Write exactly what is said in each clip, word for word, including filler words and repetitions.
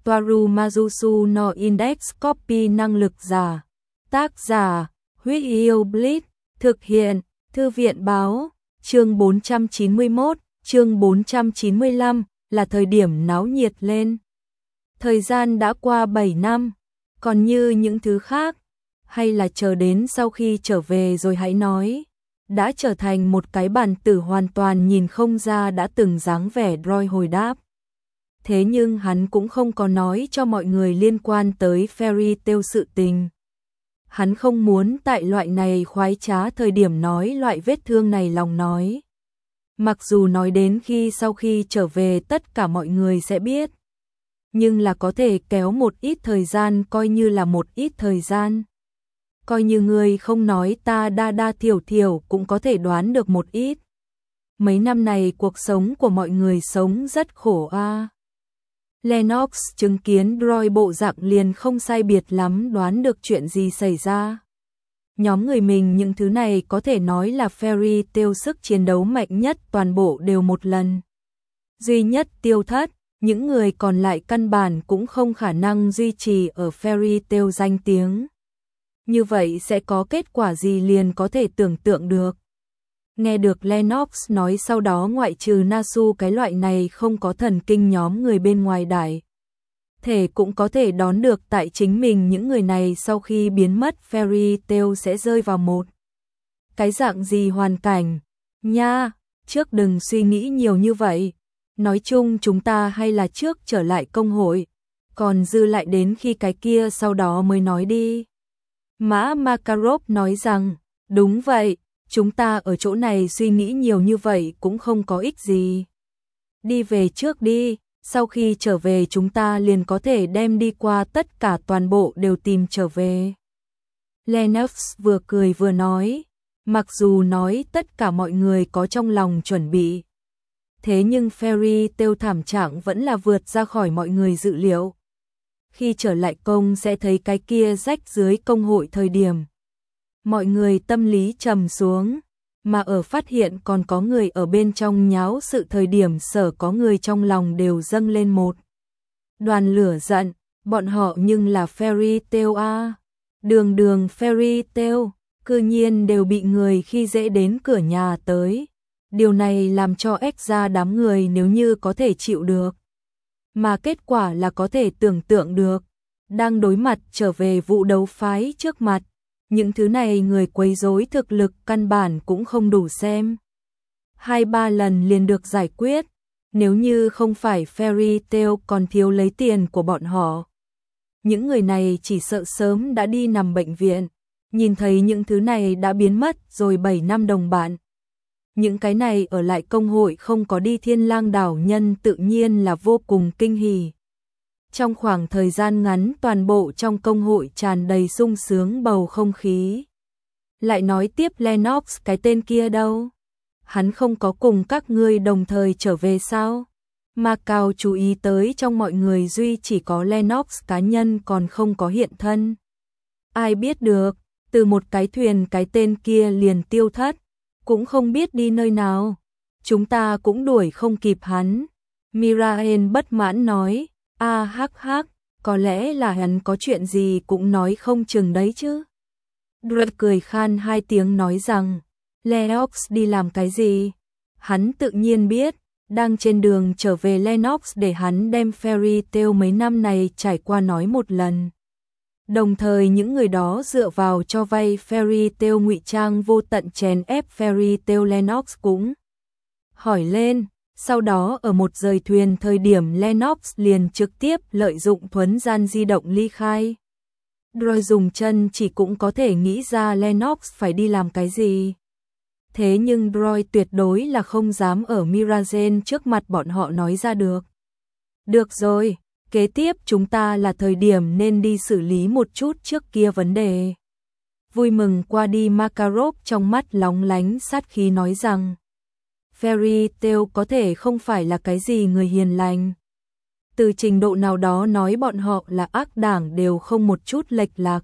Toaru Majusu no Index Copy năng lực giả. Tác giả, Huyết Yêu Blitz, thực hiện, Thư viện báo, chương bốn trăm chín mươi mốt, chương bốn trăm chín mươi lăm, là thời điểm náo nhiệt lên. Thời gian đã qua bảy năm, còn như những thứ khác, hay là chờ đến sau khi trở về rồi hãy nói, đã trở thành một cái bản tử hoàn toàn nhìn không ra đã từng dáng vẻ Roy hồi đáp. Thế nhưng hắn cũng không có nói cho mọi người liên quan tới Fairy Tail sự tình. Hắn không muốn tại loại này khoái trá thời điểm nói loại vết thương này lòng nói. Mặc dù nói đến khi sau khi trở về tất cả mọi người sẽ biết. Nhưng là có thể kéo một ít thời gian coi như là một ít thời gian. Coi như người không nói ta đa đa thiểu thiểu cũng có thể đoán được một ít. Mấy năm này cuộc sống của mọi người sống rất khổ a. À. Lennox chứng kiến Roy bộ dạng liền không sai biệt lắm đoán được chuyện gì xảy ra. Nhóm người mình những thứ này có thể nói là Fairy Tail sức chiến đấu mạnh nhất toàn bộ đều một lần. Duy nhất tiêu thất, những người còn lại căn bản cũng không khả năng duy trì ở Fairy Tail danh tiếng. Như vậy sẽ có kết quả gì liền có thể tưởng tượng được. Nghe được Lennox nói sau đó ngoại trừ Nasu cái loại này không có thần kinh nhóm người bên ngoài đại. Thể cũng có thể đón được tại chính mình những người này sau khi biến mất Fairy Tail sẽ rơi vào một. Cái dạng gì hoàn cảnh? Nha, trước đừng suy nghĩ nhiều như vậy. Nói chung chúng ta hay là trước trở lại công hội. Còn dư lại đến khi cái kia sau đó mới nói đi. Mã Makarov nói rằng, đúng vậy. Chúng ta ở chỗ này suy nghĩ nhiều như vậy cũng không có ích gì. Đi về trước đi, sau khi trở về chúng ta liền có thể đem đi qua tất cả toàn bộ đều tìm trở về. Lennox vừa cười vừa nói, mặc dù nói tất cả mọi người có trong lòng chuẩn bị. Thế nhưng Fairy Tail thảm trạng vẫn là vượt ra khỏi mọi người dự liệu. Khi trở lại công sẽ thấy cái kia rách dưới công hội thời điểm. Mọi người tâm lý trầm xuống, mà ở phát hiện còn có người ở bên trong nháo sự thời điểm sở có người trong lòng đều dâng lên một đoàn lửa giận, bọn họ nhưng là Fairy Tail a. Đường đường Fairy Tail, cư nhiên đều bị người khi dễ đến cửa nhà tới. Điều này làm cho ếch ra đám người nếu như có thể chịu được. Mà kết quả là có thể tưởng tượng được, đang đối mặt trở về vụ đấu phái trước mặt. Những thứ này người quấy rối thực lực căn bản cũng không đủ xem. Hai ba lần liền được giải quyết, nếu như không phải Fairy Tail còn thiếu lấy tiền của bọn họ. Những người này chỉ sợ sớm đã đi nằm bệnh viện, nhìn thấy những thứ này đã biến mất rồi bảy năm đồng bạn. Những cái này ở lại công hội không có đi Thiên Lang đảo nhân tự nhiên là vô cùng kinh hỉ. Trong khoảng thời gian ngắn toàn bộ trong công hội tràn đầy sung sướng bầu không khí. Lại nói tiếp Lennox cái tên kia đâu? Hắn không có cùng các ngươi đồng thời trở về sao? Macau chú ý tới trong mọi người duy chỉ có Lennox cá nhân còn không có hiện thân. Ai biết được, từ một cái thuyền cái tên kia liền tiêu thất, cũng không biết đi nơi nào. Chúng ta cũng đuổi không kịp hắn. Miraen bất mãn nói. A hắc hắc, có lẽ là hắn có chuyện gì cũng nói không chừng đấy chứ. Dredd cười khan hai tiếng nói rằng, Lennox đi làm cái gì? Hắn tự nhiên biết, đang trên đường trở về Lennox để hắn đem Fairy Tail mấy năm này trải qua nói một lần. Đồng thời những người đó dựa vào cho vay Fairy Tail ngụy trang vô tận chèn ép Fairy Tail Lennox cũng hỏi lên. Sau đó ở một rời thuyền thời điểm Lennox liền trực tiếp lợi dụng thuấn gian di động ly khai. Rồi dùng chân chỉ cũng có thể nghĩ ra Lennox phải đi làm cái gì. Thế nhưng Roy tuyệt đối là không dám ở Miragen trước mặt bọn họ nói ra được. Được rồi, kế tiếp chúng ta là thời điểm nên đi xử lý một chút trước kia vấn đề. Vui mừng qua đi Makarov trong mắt lóng lánh sát khí nói rằng, Fairy Tail có thể không phải là cái gì người hiền lành. Từ trình độ nào đó nói bọn họ là ác đảng đều không một chút lệch lạc.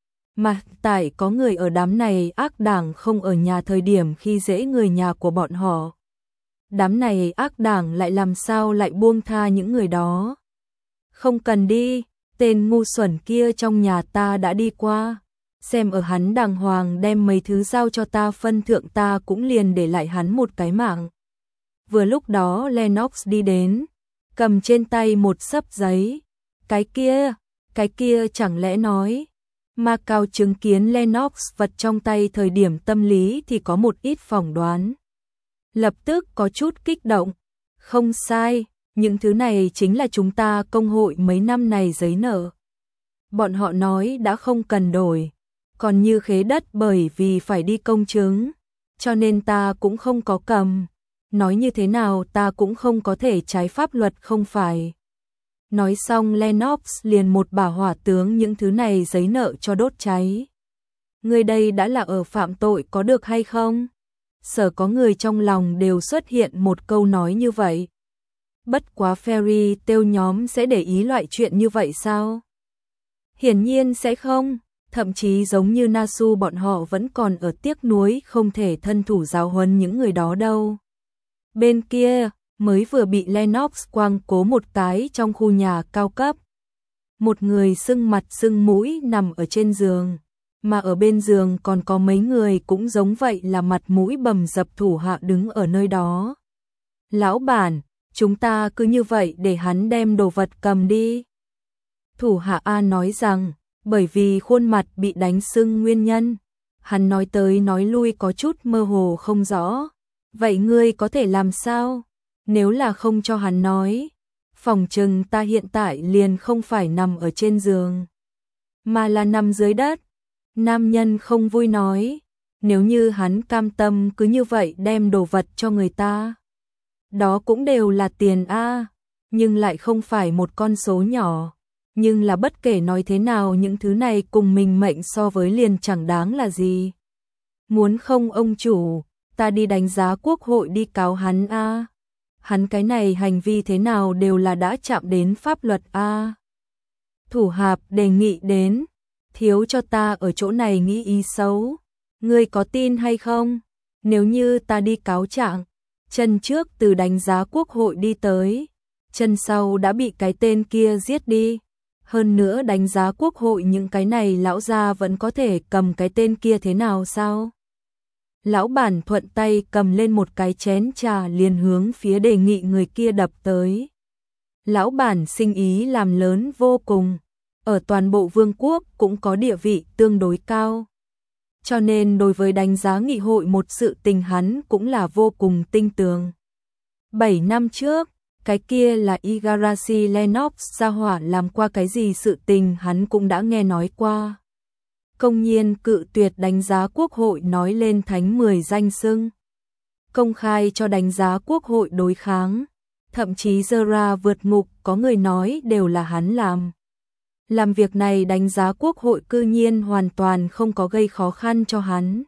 Mà tại có người ở đám này ác đảng không ở nhà thời điểm khi dễ người nhà của bọn họ. Đám này ác đảng lại làm sao lại buông tha những người đó. Không cần đi, tên ngu xuẩn kia trong nhà ta đã đi qua. Xem ở hắn đàng hoàng đem mấy thứ giao cho ta phân thượng ta cũng liền để lại hắn một cái mạng. Vừa lúc đó Lennox đi đến, cầm trên tay một xấp giấy. Cái kia, cái kia chẳng lẽ nói. Macao chứng kiến Lennox vật trong tay thời điểm tâm lý thì có một ít phỏng đoán. Lập tức có chút kích động. Không sai, những thứ này chính là chúng ta công hội mấy năm này giấy nợ. Bọn họ nói đã không cần đổi, còn như khế đất bởi vì phải đi công chứng, cho nên ta cũng không có cầm. Nói như thế nào ta cũng không có thể trái pháp luật không phải. Nói xong Lennox liền một bà hỏa tướng những thứ này giấy nợ cho đốt cháy. Người đây đã là ở phạm tội có được hay không? Sở có người trong lòng đều xuất hiện một câu nói như vậy. Bất quá Fairy Tail nhóm sẽ để ý loại chuyện như vậy sao? Hiển nhiên sẽ không, thậm chí giống như Nasu bọn họ vẫn còn ở tiếc nuối không thể thân thủ giáo huấn những người đó đâu. Bên kia, mới vừa bị Lennox quang cố một cái trong khu nhà cao cấp. Một người sưng mặt sưng mũi nằm ở trên giường, mà ở bên giường còn có mấy người cũng giống vậy là mặt mũi bầm dập thủ hạ đứng ở nơi đó. Lão bản, chúng ta cứ như vậy để hắn đem đồ vật cầm đi. Thủ hạ A nói rằng, bởi vì khuôn mặt bị đánh sưng nguyên nhân, hắn nói tới nói lui có chút mơ hồ không rõ. Vậy ngươi có thể làm sao? Nếu là không cho hắn nói, phòng chừng ta hiện tại liền không phải nằm ở trên giường, mà là nằm dưới đất. Nam nhân không vui nói, nếu như hắn cam tâm cứ như vậy đem đồ vật cho người ta, đó cũng đều là tiền a, nhưng lại không phải một con số nhỏ. Nhưng là bất kể nói thế nào những thứ này cùng mình mệnh so với liền chẳng đáng là gì. Muốn không ông chủ, ta đi đánh giá quốc hội đi cáo hắn a. Hắn cái này hành vi thế nào đều là đã chạm đến pháp luật a. Thủ hạp đề nghị đến, thiếu cho ta ở chỗ này nghĩ ý xấu. Ngươi có tin hay không? Nếu như ta đi cáo trạng, chân trước từ đánh giá quốc hội đi tới, chân sau đã bị cái tên kia giết đi. Hơn nữa đánh giá quốc hội những cái này lão gia vẫn có thể cầm cái tên kia thế nào sao? Lão bản thuận tay cầm lên một cái chén trà liền hướng phía đề nghị người kia đập tới. Lão bản sinh ý làm lớn vô cùng, ở toàn bộ vương quốc cũng có địa vị tương đối cao. Cho nên đối với đánh giá nghị hội một sự tình hắn cũng là vô cùng tinh tường. Bảy năm trước, cái kia là Igarashi Lennox gia hỏa làm qua cái gì sự tình hắn cũng đã nghe nói qua. Công nhiên cự tuyệt đánh giá quốc hội nói lên thánh mười danh xưng. Công khai cho đánh giá quốc hội đối kháng. Thậm chí Zera vượt ngục có người nói đều là hắn làm. Làm việc này đánh giá quốc hội cư nhiên hoàn toàn không có gây khó khăn cho hắn.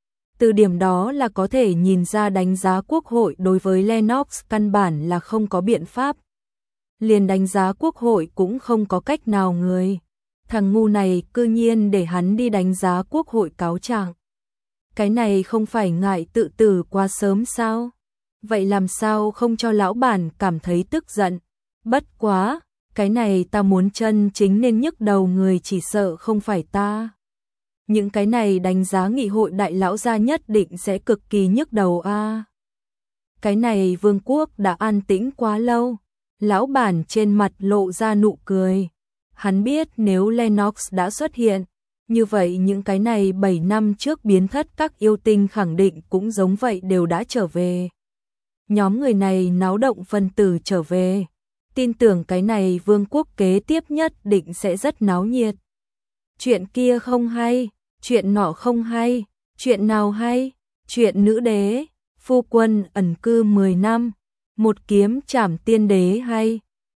Từ điểm đó là có thể nhìn ra đánh giá quốc hội đối với Lennox căn bản là không có biện pháp. Liền đánh giá quốc hội cũng không có cách nào người. Thằng ngu này cư nhiên để hắn đi đánh giá quốc hội cáo trạng. Cái này không phải ngại tự tử quá sớm sao? Vậy làm sao không cho lão bản cảm thấy tức giận? Bất quá, cái này ta muốn chân chính nên nhức đầu người chỉ sợ không phải ta. Những cái này đánh giá nghị hội đại lão gia nhất định sẽ cực kỳ nhức đầu a. Cái này vương quốc đã an tĩnh quá lâu. Lão bản trên mặt lộ ra nụ cười. Hắn biết nếu Lennox đã xuất hiện, như vậy những cái này bảy năm trước biến thất các yêu tinh khẳng định cũng giống vậy đều đã trở về. Nhóm người này náo động phân tử trở về. Tin tưởng cái này vương quốc kế tiếp nhất định sẽ rất náo nhiệt. Chuyện kia không hay, chuyện nọ không hay, chuyện nào hay, chuyện nữ đế, phu quân ẩn cư mười năm, một kiếm trảm tiên đế hay.